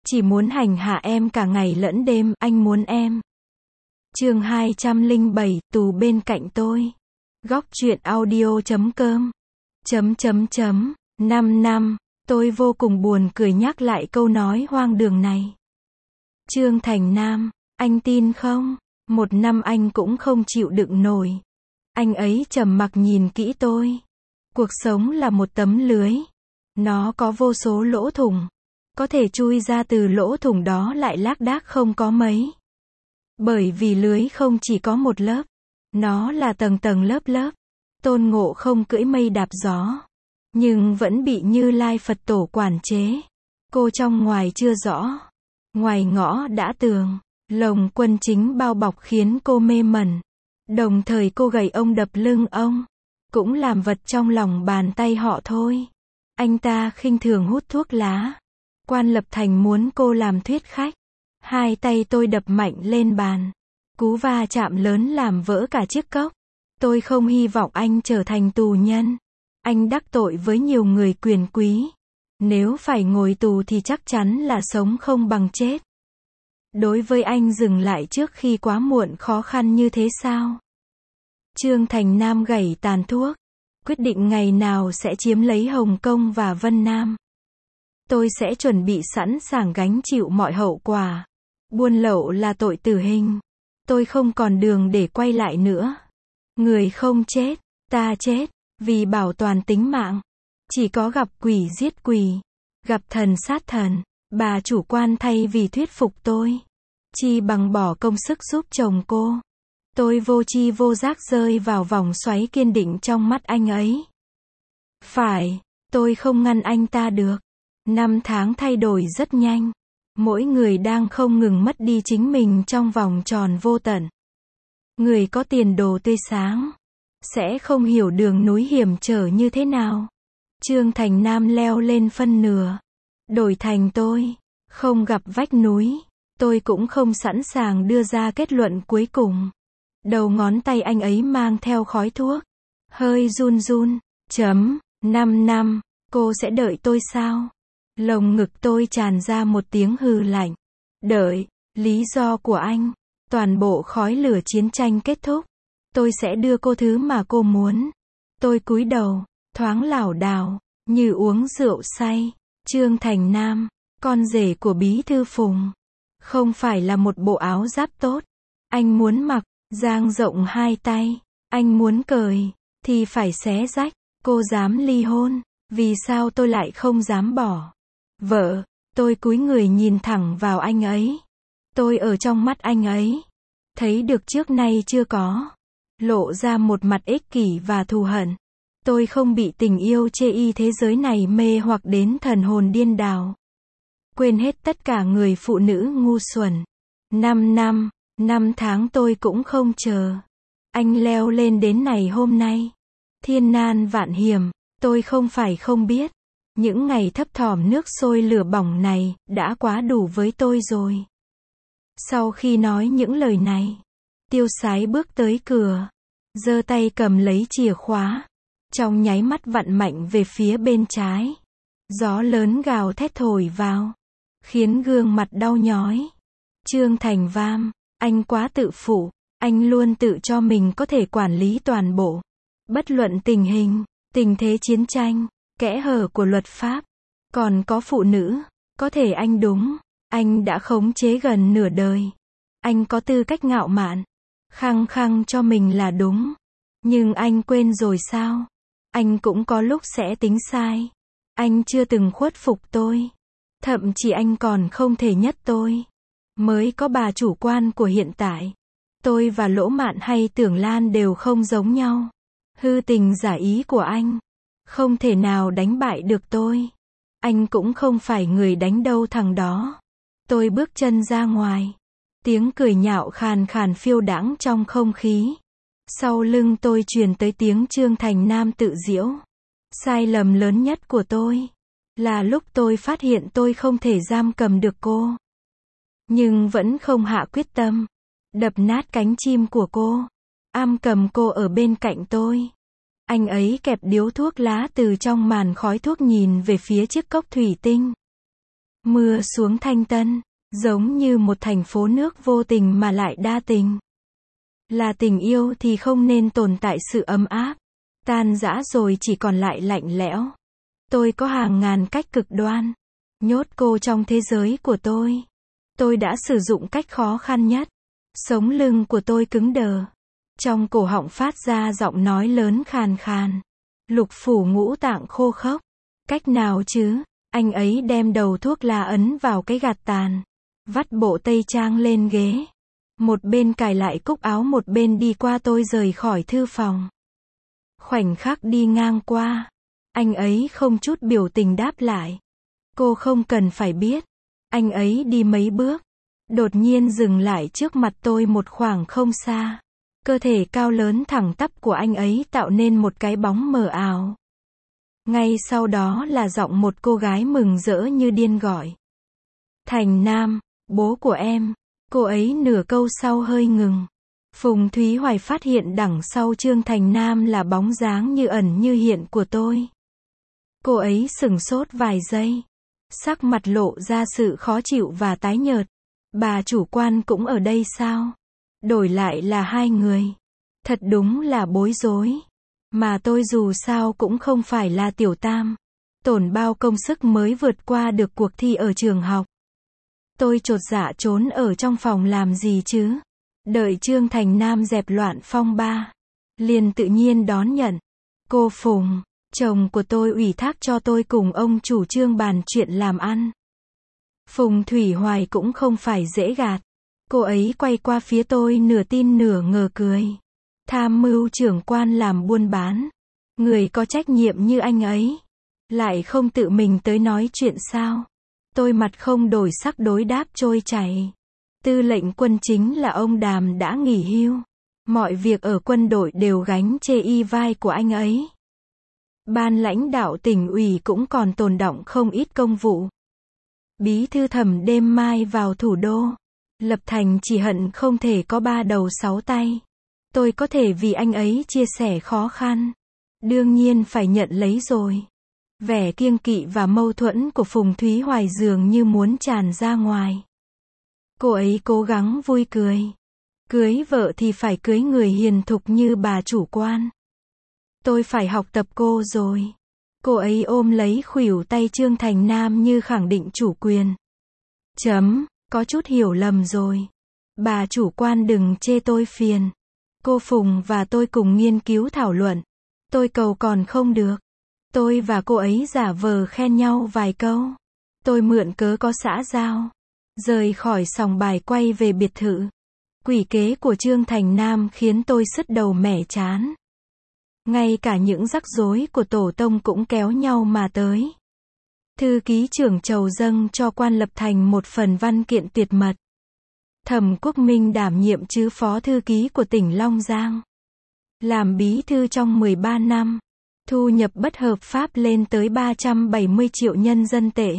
Chỉ muốn hành hạ em cả ngày lẫn đêm, anh muốn em. Chương 207, tù bên cạnh tôi. Góc truyện audio.com. 5 năm, tôi vô cùng buồn cười nhắc lại câu nói hoang đường này. Trương Thành Nam, anh tin không? 1 năm anh cũng không chịu đựng nổi. Anh ấy trầm mặc nhìn kỹ tôi. Cuộc sống là một tấm lưới. Nó có vô số lỗ thủng. Có thể chui ra từ lỗ thủng đó lại lác đác không có mấy. Bởi vì lưới không chỉ có một lớp. Nó là tầng tầng lớp lớp. Tôn Ngộ Không cưỡi mây đạp gió. Nhưng vẫn bị Như Lai Phật Tổ quản chế. Cô trong ngoài chưa rõ. Ngoài ngõ đã tường. Lồng quân chính bao bọc khiến cô mê mẩn. Đồng thời cô gầy ông đập lưng ông. Cũng làm vật trong lòng bàn tay họ thôi. Anh ta khinh thường hút thuốc lá. Quan Lập Thành muốn cô làm thuyết khách. Hai tay tôi đập mạnh lên bàn. Cú va chạm lớn làm vỡ cả chiếc cốc. Tôi không hy vọng anh trở thành tù nhân. Anh đắc tội với nhiều người quyền quý. Nếu phải ngồi tù thì chắc chắn là sống không bằng chết. Đối với anh dừng lại trước khi quá muộn khó khăn như thế sao? Trương Thành Nam gảy tàn thuốc. Quyết định ngày nào sẽ chiếm lấy Hồng Kông và Vân Nam. Tôi sẽ chuẩn bị sẵn sàng gánh chịu mọi hậu quả. Buôn lậu là tội tử hình. Tôi không còn đường để quay lại nữa. Người không chết, ta chết, vì bảo toàn tính mạng. Chỉ có gặp quỷ giết quỷ, gặp thần sát thần. Bà chủ quan thay vì thuyết phục tôi, chi bằng bỏ công sức giúp chồng cô. Tôi vô tri vô giác rơi vào vòng xoáy kiên định trong mắt anh ấy. Phải, tôi không ngăn anh ta được. 5 tháng thay đổi rất nhanh. Mỗi người đang không ngừng mất đi chính mình trong vòng tròn vô tận. Người có tiền đồ tươi sáng sẽ không hiểu đường núi hiểm trở như thế nào. Trương Thành Nam leo lên phân nửa. Đổi thành tôi, không gặp vách núi, tôi cũng không sẵn sàng đưa ra kết luận cuối cùng. Đầu ngón tay anh ấy mang theo khói thuốc. Hơi run run. 5 năm, cô sẽ đợi tôi sao? Lồng ngực tôi tràn ra một tiếng hừ lạnh. Đợi, lý do của anh. Toàn bộ khói lửa chiến tranh kết thúc. Tôi sẽ đưa cô thứ mà cô muốn. Tôi cúi đầu, thoáng lảo đảo, như uống rượu say. Trương Thành Nam, con rể của Bí thư Phùng. Không phải là một bộ áo giáp tốt. Anh muốn mặc, dang rộng hai tay. Anh muốn cởi, thì phải xé rách. Cô dám ly hôn, vì sao tôi lại không dám bỏ vợ? Tôi cúi người nhìn thẳng vào anh ấy. Tôi ở trong mắt anh ấy thấy được trước nay chưa có, lộ ra một mặt ích kỷ và thù hận. Tôi không bị tình yêu chê y thế giới này mê hoặc đến thần hồn điên đảo. Quên hết tất cả người phụ nữ ngu xuẩn. 5 năm, 5 tháng tôi cũng không chờ. Anh leo lên đến này hôm nay. Thiên nan vạn hiểm, tôi không phải không biết. Những ngày thấp thỏm nước sôi lửa bỏng này, đã quá đủ với tôi rồi. Sau khi nói những lời này, Tiêu Sái bước tới cửa, giơ tay cầm lấy chìa khóa, trong nháy mắt vặn mạnh về phía bên trái. Gió lớn gào thét thổi vào, khiến gương mặt đau nhói. Trương Thành Vam, anh quá tự phụ, anh luôn tự cho mình có thể quản lý toàn bộ. Bất luận tình hình, tình thế chiến tranh, kẽ hở của luật pháp, còn có phụ nữ, có thể anh đúng. Anh đã khống chế gần nửa đời. Anh có tư cách ngạo mạn, khăng khăng cho mình là đúng. Nhưng anh quên rồi sao? Anh cũng có lúc sẽ tính sai. Anh chưa từng khuất phục tôi. Thậm chí anh còn không thể nhất tôi. Mới có bà chủ quan của hiện tại. Tôi và Lỗ Mạn hay Tưởng Lan đều không giống nhau. Hư tình giả ý của anh không thể nào đánh bại được tôi. Anh cũng không phải người đánh đâu thằng đó. Tôi bước chân ra ngoài. Tiếng cười nhạo khàn khàn phiêu đãng trong không khí. Sau lưng tôi truyền tới tiếng Trương Thành Nam tự giễu. Sai lầm lớn nhất của tôi là lúc tôi phát hiện tôi không thể giam cầm được cô. Nhưng vẫn không hạ quyết tâm đập nát cánh chim của cô. Cầm cô ở bên cạnh tôi. Anh ấy kẹp điếu thuốc lá từ trong màn khói thuốc nhìn về phía chiếc cốc thủy tinh. Mưa xuống Thanh Tân, giống như một thành phố nước vô tình mà lại đa tình. Là tình yêu thì không nên tồn tại sự ấm áp. Tan rã rồi chỉ còn lại lạnh lẽo. Tôi có hàng ngàn cách cực đoan. Nhốt cô trong thế giới của tôi. Tôi đã sử dụng cách khó khăn nhất. Sống lưng của tôi cứng đờ. Trong cổ họng phát ra giọng nói lớn khàn khàn. Lục phủ ngũ tạng khô khốc. Cách nào chứ? Anh ấy đem đầu thuốc lá ấn vào cái gạt tàn. Vắt bộ tây trang lên ghế. Một bên cài lại cúc áo, một bên đi qua tôi rời khỏi thư phòng. Khoảnh khắc đi ngang qua, anh ấy không chút biểu tình đáp lại. Cô không cần phải biết. Anh ấy đi mấy bước, đột nhiên dừng lại trước mặt tôi một khoảng không xa. Cơ thể cao lớn thẳng tắp của anh ấy tạo nên một cái bóng mờ ảo. Ngay sau đó là giọng một cô gái mừng rỡ như điên gọi. Thành Nam, bố của em. Cô ấy nửa câu sau hơi ngừng. Phùng Thúy Hoài phát hiện đằng sau Trương Thành Nam là bóng dáng như ẩn như hiện của tôi. Cô ấy sửng sốt vài giây. Sắc mặt lộ ra sự khó chịu và tái nhợt. Bà chủ quan cũng ở đây sao? Đổi lại là hai người. Thật đúng là bối rối. Mà tôi dù sao cũng không phải là tiểu tam. Tổn bao công sức mới vượt qua được cuộc thi ở trường học. Tôi chột dạ trốn ở trong phòng làm gì chứ? Đợi Trương Thành Nam dẹp loạn phong ba. Liền tự nhiên đón nhận. Cô Phùng, chồng của tôi ủy thác cho tôi cùng ông chủ Trương bàn chuyện làm ăn. Phùng Thủy Hoài cũng không phải dễ gạt. Cô ấy quay qua phía tôi nửa tin nửa ngờ cười. Tham mưu trưởng quan làm buôn bán. Người có trách nhiệm như anh ấy. Lại không tự mình tới nói chuyện sao? Tôi mặt không đổi sắc đối đáp trôi chảy. Tư lệnh quân chính là ông Đàm đã nghỉ hưu. Mọi việc ở quân đội đều gánh chê y vai của anh ấy. Ban lãnh đạo tỉnh ủy cũng còn tồn đọng không ít công vụ. Bí thư Thẩm đêm mai vào thủ đô. Lập Thành chỉ hận không thể có 3 đầu 6 tay. Tôi có thể vì anh ấy chia sẻ khó khăn. Đương nhiên phải nhận lấy rồi. Vẻ kiêng kỵ và mâu thuẫn của Phùng Thúy Hoài dường như muốn tràn ra ngoài. Cô ấy cố gắng vui cười. Cưới vợ thì phải cưới người hiền thục như bà chủ quan. Tôi phải học tập cô rồi. Cô ấy ôm lấy khuỷu tay Trương Thành Nam như khẳng định chủ quyền. Có chút hiểu lầm rồi. Bà chủ quan đừng chê tôi phiền. Cô Phùng và tôi cùng nghiên cứu thảo luận. Tôi cầu còn không được. Tôi và cô ấy giả vờ khen nhau vài câu. Tôi mượn cớ có xã giao. Rời khỏi sòng bài quay về biệt thự. Quỷ kế của Trương Thành Nam khiến tôi sứt đầu mẻ chán. Ngay cả những rắc rối của tổ tông cũng kéo nhau mà tới. Thư ký trưởng chầu dâng cho quan Lập Thành một phần văn kiện tuyệt mật. Thẩm Quốc Minh đảm nhiệm chứ phó thư ký của tỉnh Long Giang. Làm bí thư trong 13 năm. Thu nhập bất hợp pháp lên tới 370 triệu nhân dân tệ.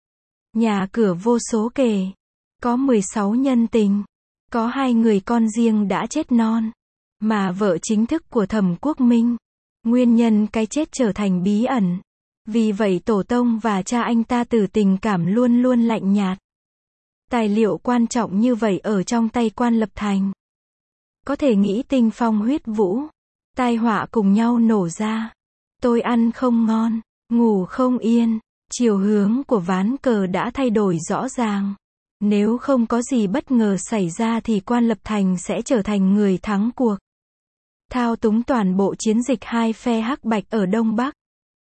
Nhà cửa vô số kể. Có 16 nhân tình. Có 2 người con riêng đã chết non. Mà vợ chính thức của Thẩm Quốc Minh. Nguyên nhân cái chết trở thành bí ẩn. Vì vậy tổ tông và cha anh ta từ tình cảm luôn luôn lạnh nhạt. Tài liệu quan trọng như vậy ở trong tay quan Lập Thành. Có thể nghĩ tinh phong huyết vũ. Tai họa cùng nhau nổ ra. Tôi ăn không ngon, ngủ không yên. Chiều hướng của ván cờ đã thay đổi rõ ràng. Nếu không có gì bất ngờ xảy ra thì quan Lập Thành sẽ trở thành người thắng cuộc. Thao túng toàn bộ chiến dịch hai phe hắc bạch ở Đông Bắc.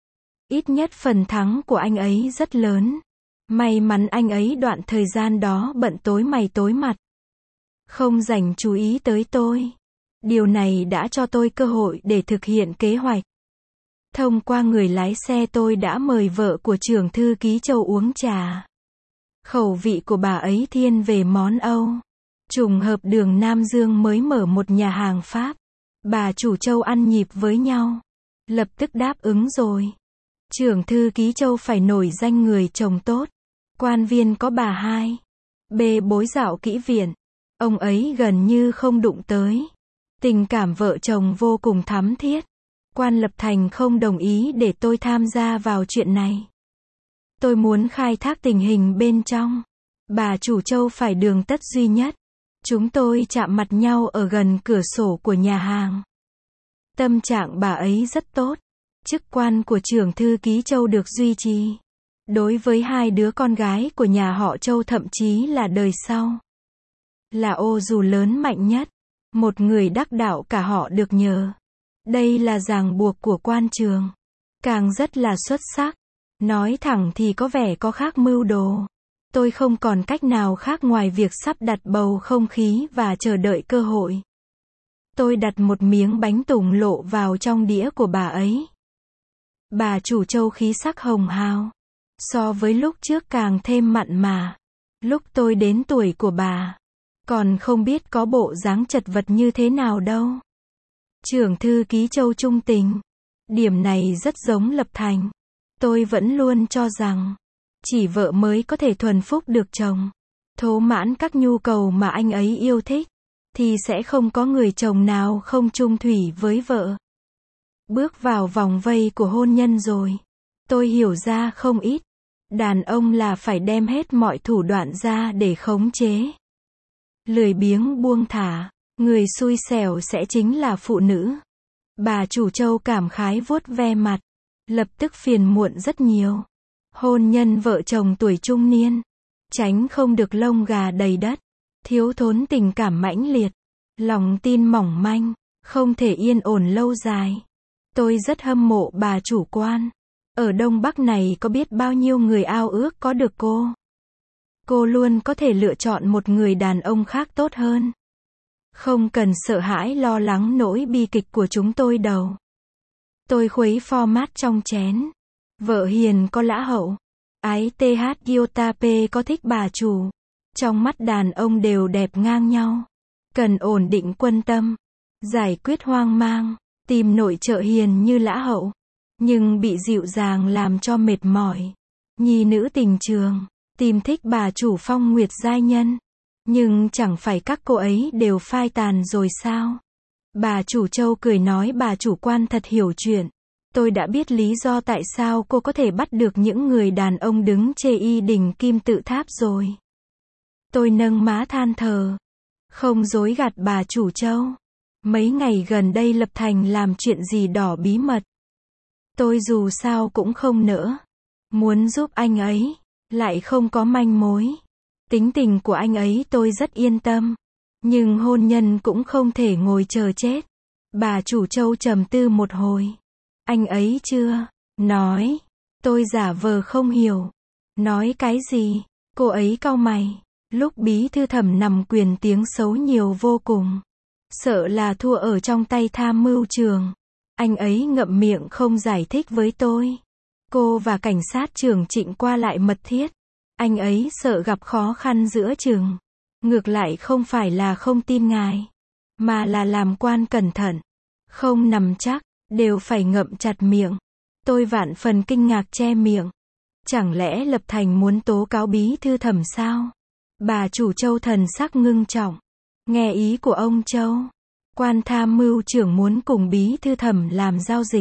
Ít nhất phần thắng của anh ấy rất lớn. May mắn anh ấy đoạn thời gian đó bận tối mày tối mặt. Không dành chú ý tới tôi. Điều này đã cho tôi cơ hội để thực hiện kế hoạch. Thông qua người lái xe tôi đã mời vợ của trưởng thư ký Châu uống trà. Khẩu vị của bà ấy thiên về món Âu. Trùng hợp đường Nam Dương mới mở một nhà hàng Pháp. Bà chủ Châu ăn nhịp với nhau. Lập tức đáp ứng rồi. Trưởng thư ký Châu phải nổi danh người chồng tốt. Quan viên có bà hai. Bê bối dạo kỹ viện. Ông ấy gần như không đụng tới. Tình cảm vợ chồng vô cùng thắm thiết. Quan Lập Thành không đồng ý để tôi tham gia vào chuyện này. Tôi muốn khai thác tình hình bên trong. Bà chủ Châu phải đường tất duy nhất. Chúng tôi chạm mặt nhau ở gần cửa sổ của nhà hàng. Tâm trạng bà ấy rất tốt. Chức quan của trưởng thư ký Châu được duy trì. Đối với hai đứa con gái của nhà họ Châu thậm chí là đời sau. Là ô dù lớn mạnh nhất. Một người đắc đạo cả họ được nhờ. Đây là ràng buộc của quan trường. Càng rất là xuất sắc. Nói thẳng thì có vẻ có khác mưu đồ. Tôi không còn cách nào khác ngoài việc sắp đặt bầu không khí và chờ đợi cơ hội. Tôi đặt một miếng bánh tùng lộ vào trong đĩa của bà ấy. Bà chủ Châu khí sắc hồng hào. So với lúc trước càng thêm mặn mà. Lúc tôi đến tuổi của bà, còn không biết có bộ dáng chật vật như thế nào đâu. Trưởng thư ký Châu trung tình. Điểm này rất giống Lập Thành. Tôi vẫn luôn cho rằng, chỉ vợ mới có thể thuần phúc được chồng. Thỏa mãn các nhu cầu mà anh ấy yêu thích. Thì sẽ không có người chồng nào không chung thủy với vợ. Bước vào vòng vây của hôn nhân rồi. Tôi hiểu ra không ít. Đàn ông là phải đem hết mọi thủ đoạn ra để khống chế. Lười biếng buông thả. Người xui xẻo sẽ chính là phụ nữ. Bà chủ Châu cảm khái vuốt ve mặt. Lập tức phiền muộn rất nhiều. Hôn nhân vợ chồng tuổi trung niên. Tránh không được lông gà đầy đất. Thiếu thốn tình cảm mãnh liệt. Lòng tin mỏng manh. Không thể yên ổn lâu dài. Tôi rất hâm mộ bà chủ quan. Ở Đông Bắc này có biết bao nhiêu người ao ước có được cô. Cô luôn có thể lựa chọn một người đàn ông khác tốt hơn. Không cần sợ hãi lo lắng nỗi bi kịch của chúng tôi đâu. Tôi khuấy format trong chén. Vợ hiền có lã hậu. Ái th Yotape có thích bà chủ. Trong mắt đàn ông đều đẹp ngang nhau. Cần ổn định quân tâm. Giải quyết hoang mang. Tìm nội trợ hiền như lã hậu. Nhưng bị dịu dàng làm cho mệt mỏi. Nhi nữ tình trường. Tìm thích bà chủ phong nguyệt giai nhân. Nhưng chẳng phải các cô ấy đều phai tàn rồi sao? Bà chủ Châu cười nói bà chủ quan thật hiểu chuyện. Tôi đã biết lý do tại sao cô có thể bắt được những người đàn ông đứng chê y đỉnh kim tự tháp rồi. Tôi nâng má than thở. Không dối gạt bà chủ Châu. Mấy ngày gần đây Lập Thành làm chuyện gì đỏ bí mật. Tôi dù sao cũng không nỡ. Muốn giúp anh ấy. Lại không có manh mối. Tính tình của anh ấy tôi rất yên tâm. Nhưng hôn nhân cũng không thể ngồi chờ chết. Bà chủ Châu trầm tư một hồi. Anh ấy chưa nói. Tôi giả vờ không hiểu. Nói cái gì? Cô ấy cau mày. Lúc bí thư Thẩm nằm quyền tiếng xấu nhiều vô cùng. Sợ là thua ở trong tay tham mưu trường. Anh ấy ngậm miệng không giải thích với tôi. Cô và cảnh sát trưởng Trịnh qua lại mật thiết. Anh ấy sợ gặp khó khăn giữa chừng. Ngược lại không phải là không tin ngài. Mà là làm quan cẩn thận. Không nằm chắc. Đều phải ngậm chặt miệng. Tôi vạn phần kinh ngạc che miệng. Chẳng lẽ Lập Thành muốn tố cáo bí thư Thẩm sao? Bà chủ Châu thần sắc ngưng trọng. Nghe ý của ông Châu. Quan tham mưu trưởng muốn cùng bí thư Thẩm làm giao dịch.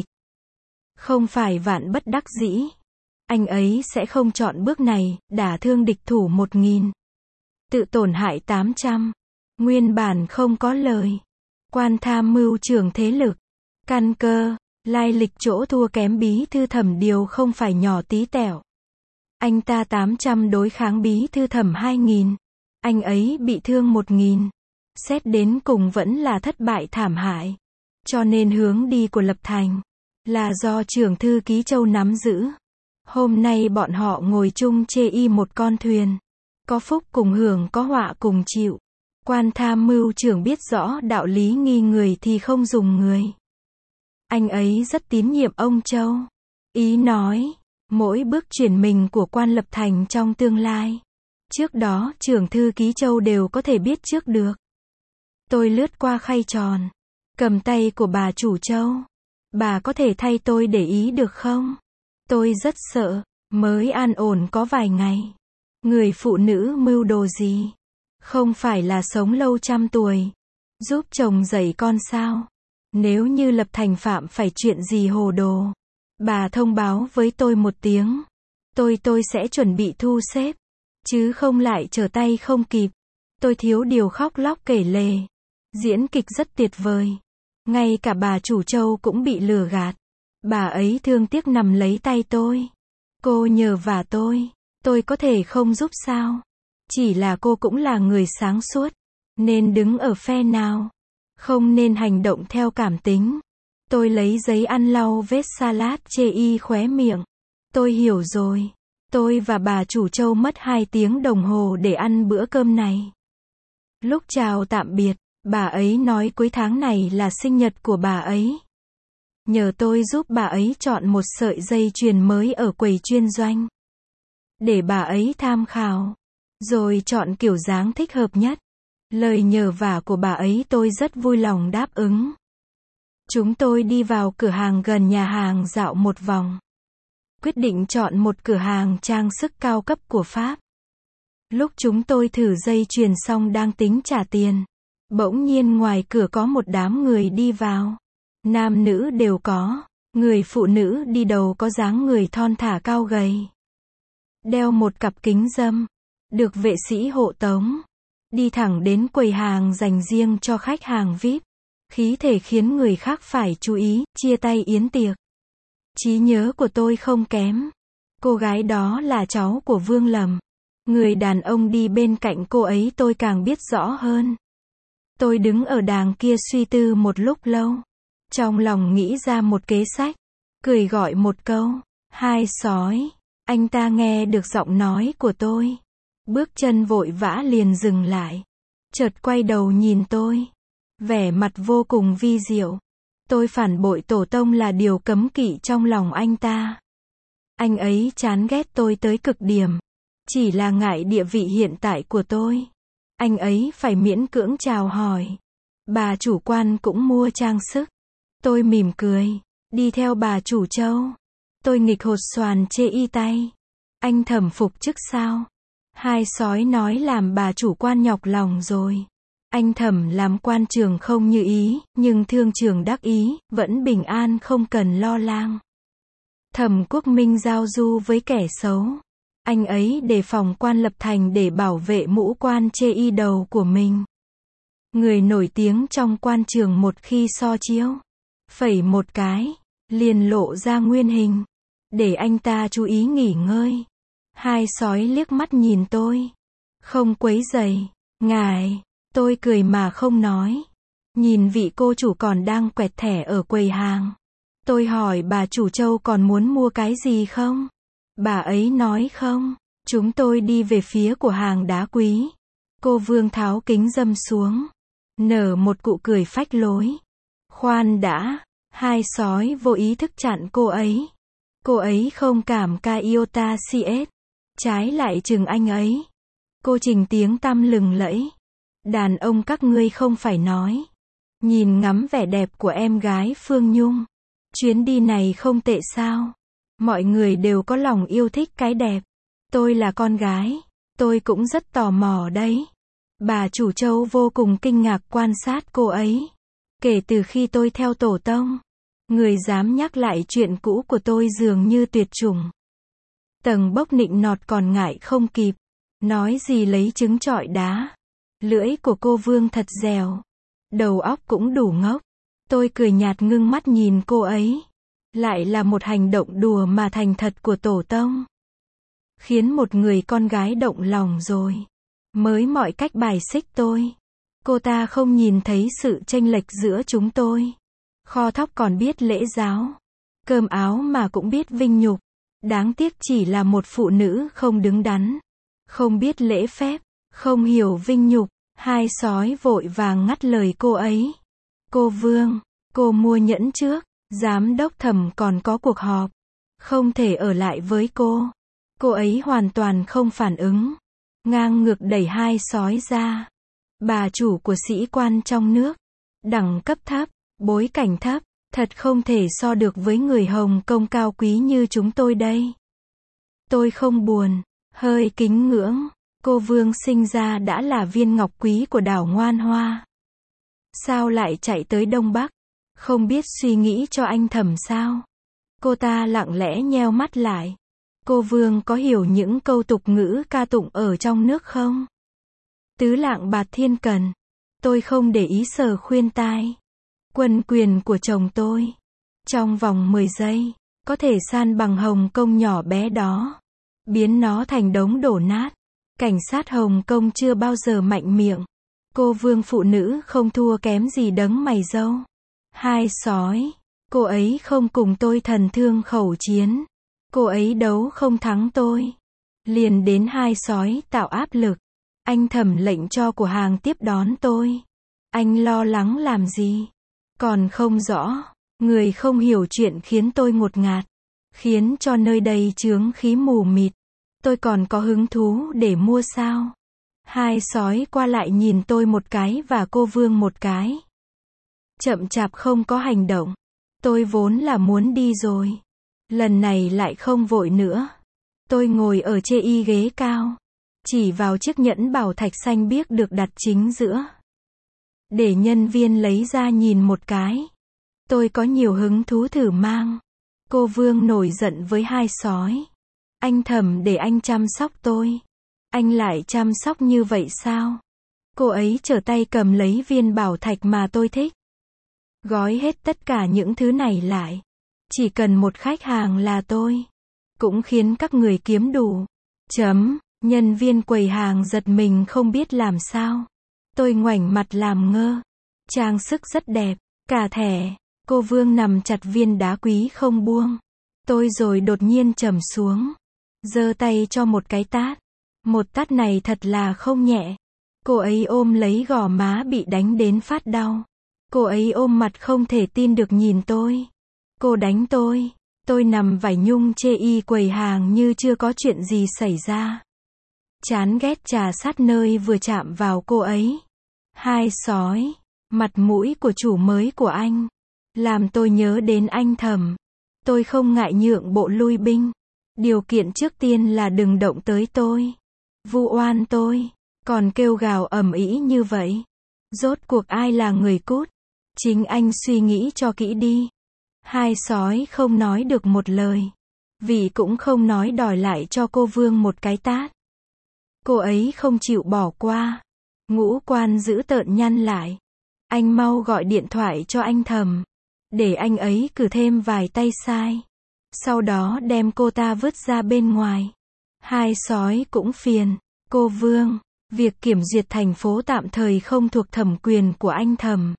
Không phải vạn bất đắc dĩ. Anh ấy sẽ không chọn bước này, đả thương địch thủ 1000. Tự tổn hại 800. Nguyên bản không có lời. Quan tham mưu trưởng thế lực. Căn cơ, lai lịch chỗ thua kém bí thư Thẩm điều không phải nhỏ tí tẹo. Anh ta 800 đối kháng bí thư Thẩm 2000. Anh ấy bị thương 1000. Xét đến cùng vẫn là thất bại thảm hại. Cho nên hướng đi của Lập Thành là do trưởng thư ký Châu nắm giữ. Hôm nay bọn họ ngồi chung chê y một con thuyền. Có phúc cùng hưởng có họa cùng chịu. Quan tham mưu trưởng biết rõ đạo lý nghi người thì không dùng người. Anh ấy rất tín nhiệm ông Châu. Ý nói, mỗi bước chuyển mình của quan Lập Thành trong tương lai. Trước đó trưởng thư ký Châu đều có thể biết trước được. Tôi lướt qua khay tròn. Cầm tay của bà chủ Châu. Bà có thể thay tôi để ý được không? Tôi rất sợ. Mới an ổn có vài ngày. Người phụ nữ mưu đồ gì? Không phải là sống lâu trăm tuổi. Giúp chồng dạy con sao? Nếu như Lập Thành phạm phải chuyện gì hồ đồ. Bà thông báo với tôi một tiếng. Tôi sẽ chuẩn bị thu xếp, chứ không lại trở tay không kịp. Tôi thiếu điều khóc lóc kể lể. Diễn kịch rất tuyệt vời. Ngay cả bà chủ Châu cũng bị lừa gạt. Bà ấy thương tiếc nắm lấy tay tôi. Cô nhờ vả tôi có thể không giúp sao? Chỉ là cô cũng là người sáng suốt, nên đứng ở phe nào, không nên hành động theo cảm tính. Tôi lấy giấy ăn lau vết salad chê y khóe miệng. Tôi hiểu rồi. Tôi và bà chủ Châu mất 2 tiếng đồng hồ để ăn bữa cơm này. Lúc chào tạm biệt, bà ấy nói cuối tháng này là sinh nhật của bà ấy. Nhờ tôi giúp bà ấy chọn một sợi dây chuyền mới ở quầy chuyên doanh. Để bà ấy tham khảo. Rồi chọn kiểu dáng thích hợp nhất. Lời nhờ vả của bà ấy tôi rất vui lòng đáp ứng. Chúng tôi đi vào cửa hàng gần nhà hàng dạo một vòng. Quyết định chọn một cửa hàng trang sức cao cấp của Pháp. Lúc chúng tôi thử dây chuyền xong đang tính trả tiền. Bỗng nhiên ngoài cửa có một đám người đi vào. Nam nữ đều có. Người phụ nữ đi đầu có dáng người thon thả cao gầy. Đeo một cặp kính râm. Được vệ sĩ hộ tống. Đi thẳng đến quầy hàng dành riêng cho khách hàng VIP. Khí thể khiến người khác phải chú ý, chia tay yến tiệc. Trí nhớ của tôi không kém. Cô gái đó là cháu của Vương Lầm. Người đàn ông đi bên cạnh cô ấy tôi càng biết rõ hơn. Tôi đứng ở đàng kia suy tư một lúc lâu. Trong lòng nghĩ ra một kế sách. Cười gọi một câu. Hai sói. Anh ta nghe được giọng nói của tôi. Bước chân vội vã liền dừng lại. Chợt quay đầu nhìn tôi. Vẻ mặt vô cùng vi diệu. Tôi phản bội tổ tông là điều cấm kỵ trong lòng anh ta. Anh ấy chán ghét tôi tới cực điểm. Chỉ là ngại địa vị hiện tại của tôi. Anh ấy phải miễn cưỡng chào hỏi. Bà chủ quan cũng mua trang sức. Tôi mỉm cười. Đi theo bà chủ Châu. Tôi nghịch hột xoàn chê y tay. Anh Thẩm phục chức sao? Hai sói nói làm bà chủ quan nhọc lòng rồi. Anh Thẩm làm quan trường không như ý, nhưng thương trường đắc ý, vẫn bình an không cần lo lang. Thẩm Quốc Minh giao du với kẻ xấu. Anh ấy đề phòng quan lập thành để bảo vệ mũ quan chê y đầu của mình. Người nổi tiếng trong quan trường một khi so chiếu, phẩy một cái, liền lộ ra nguyên hình. Để anh ta chú ý nghỉ ngơi. Hai sói liếc mắt nhìn tôi. Không quấy rầy. Ngài. Tôi cười mà không nói. Nhìn vị cô chủ còn đang quẹt thẻ ở quầy hàng. Tôi hỏi bà chủ Châu còn muốn mua cái gì không? Bà ấy nói không. Chúng tôi đi về phía của hàng đá quý. Cô Vương tháo kính râm xuống. Nở một cụ cười phách lối. Khoan đã. Hai sói vô ý thức chặn cô ấy. Cô ấy không cảm ca iota CS. Trái lại chừng anh ấy. Cô Trình tiếng tăm lừng lẫy. Đàn ông các ngươi không phải nói. Nhìn ngắm vẻ đẹp của em gái Phương Nhung. Chuyến đi này không tệ sao? Mọi người đều có lòng yêu thích cái đẹp. Tôi là con gái. Tôi cũng rất tò mò đấy. Bà chủ Châu vô cùng kinh ngạc quan sát cô ấy. Kể từ khi tôi theo tổ tông, người dám nhắc lại chuyện cũ của tôi dường như tuyệt chủng. Tầng bốc nịnh nọt còn ngại không kịp. Nói gì lấy trứng trọi đá. Lưỡi của cô Vương thật dẻo. Đầu óc cũng đủ ngốc. Tôi cười nhạt ngưng mắt nhìn cô ấy. Lại là một hành động đùa mà thành thật của tổ tông. Khiến một người con gái động lòng rồi. Mới mọi cách bài xích tôi. Cô ta không nhìn thấy sự chênh lệch giữa chúng tôi. Kho thóc còn biết lễ giáo. Cơm áo mà cũng biết vinh nhục. Đáng tiếc chỉ là một phụ nữ không đứng đắn. Không biết lễ phép. Không hiểu vinh nhục. Hai sói vội vàng ngắt lời cô ấy. Cô Vương, cô mua nhẫn trước. Giám đốc Thẩm còn có cuộc họp. Không thể ở lại với cô. Cô ấy hoàn toàn không phản ứng. Ngang ngược đẩy hai sói ra. Bà chủ của sĩ quan trong nước. Đẳng cấp thấp, bối cảnh thấp. Thật không thể so được với người Hồng Kông cao quý như chúng tôi đây. Tôi không buồn, hơi kính ngưỡng. Cô Vương sinh ra đã là viên ngọc quý của đảo Ngoan Hoa. Sao lại chạy tới Đông Bắc? Không biết suy nghĩ cho anh Thẩm sao? Cô ta lặng lẽ nheo mắt lại. Cô Vương có hiểu những câu tục ngữ ca tụng ở trong nước không? Tứ lạng bạc thiên cần. Tôi không để ý sờ khuyên tai. Quân quyền của chồng tôi. Trong vòng 10 giây, có thể san bằng Hồng Kông nhỏ bé đó. Biến nó thành đống đổ nát. Cảnh sát Hồng Kông chưa bao giờ mạnh miệng. Cô Vương phụ nữ không thua kém gì đấng mày râu. Hai sói. Cô ấy không cùng tôi thần thương khẩu chiến. Cô ấy đấu không thắng tôi. Liền đến hai sói tạo áp lực. Anh Thẩm lệnh cho của hàng tiếp đón tôi. Anh lo lắng làm gì? Còn không rõ. Người không hiểu chuyện khiến tôi ngột ngạt. Khiến cho nơi đây chướng khí mù mịt. Tôi còn có hứng thú để mua sao? Hai sói qua lại nhìn tôi một cái và cô Vương một cái. Chậm chạp không có hành động. Tôi vốn là muốn đi rồi. Lần này lại không vội nữa. Tôi ngồi ở chê y ghế cao. Chỉ vào chiếc nhẫn bảo thạch xanh biếc được đặt chính giữa. Để nhân viên lấy ra nhìn một cái. Tôi có nhiều hứng thú thử mang. Cô Vương nổi giận với hai sói. Anh Thẩm để anh chăm sóc tôi. Anh lại chăm sóc như vậy sao? Cô ấy trở tay cầm lấy viên bảo thạch mà tôi thích. Gói hết tất cả những thứ này lại. Chỉ cần một khách hàng là tôi. Cũng khiến các người kiếm đủ. Nhân viên quầy hàng giật mình không biết làm sao. Tôi ngoảnh mặt làm ngơ. Trang sức rất đẹp. Cả thẻ. Cô Vương nằm chặt viên đá quý không buông. Tôi rồi đột nhiên trầm xuống. Giơ tay cho một cái tát. Một tát này thật là không nhẹ. Cô ấy ôm lấy gò má bị đánh đến phát đau. Cô ấy ôm mặt không thể tin được nhìn tôi. Cô đánh tôi. Tôi nằm vải nhung chê y quầy hàng như chưa có chuyện gì xảy ra. Chán ghét trà sát nơi vừa chạm vào cô ấy. Hai sói. Mặt mũi của chủ mới của anh. Làm tôi nhớ đến anh Thẩm. Tôi không ngại nhượng bộ lui binh. Điều kiện trước tiên là đừng động tới tôi. Vu oan tôi. Còn kêu gào ầm ĩ như vậy. Rốt cuộc ai là người cút? Chính anh suy nghĩ cho kỹ đi. Hai sói không nói được một lời. Vì cũng không nói đòi lại cho cô Vương một cái tát. Cô ấy không chịu bỏ qua. Ngũ quan dữ tợn nhăn lại. Anh mau gọi điện thoại cho anh Thẩm. Để anh ấy cử thêm vài tay sai. Sau đó đem cô ta vứt ra bên ngoài. Hai sói cũng phiền. Cô Vương, việc kiểm duyệt thành phố tạm thời không thuộc thẩm quyền của anh Thẩm.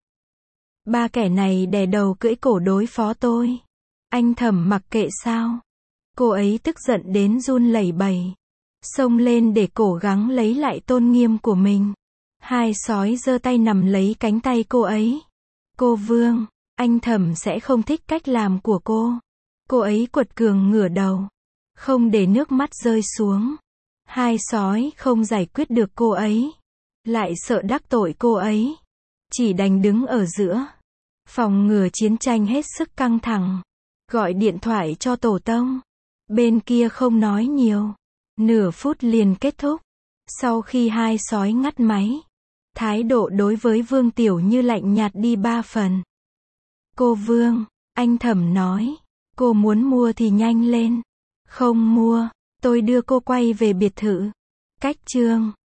Ba kẻ này đè đầu cưỡi cổ đối phó tôi. Anh Thẩm mặc kệ sao? Cô ấy tức giận đến run lẩy bẩy. Xông lên để cố gắng lấy lại tôn nghiêm của mình. Hai sói giơ tay nắm lấy cánh tay cô ấy. Cô Vương, anh Thẩm sẽ không thích cách làm của cô. Cô ấy quật cường ngửa đầu. Không để nước mắt rơi xuống. Hai sói không giải quyết được cô ấy. Lại sợ đắc tội cô ấy. Chỉ đành đứng ở giữa. Phòng ngừa chiến tranh hết sức căng thẳng. Gọi điện thoại cho tổ tông. Bên kia không nói nhiều. Nửa phút liền kết thúc. Sau khi hai sói ngắt máy. Thái độ đối với Vương Tiểu Như lạnh nhạt đi 3 phần. Cô Vương, anh Thẩm nói. Cô muốn mua thì nhanh lên. Không mua. Tôi đưa cô quay về biệt thự. Cách chương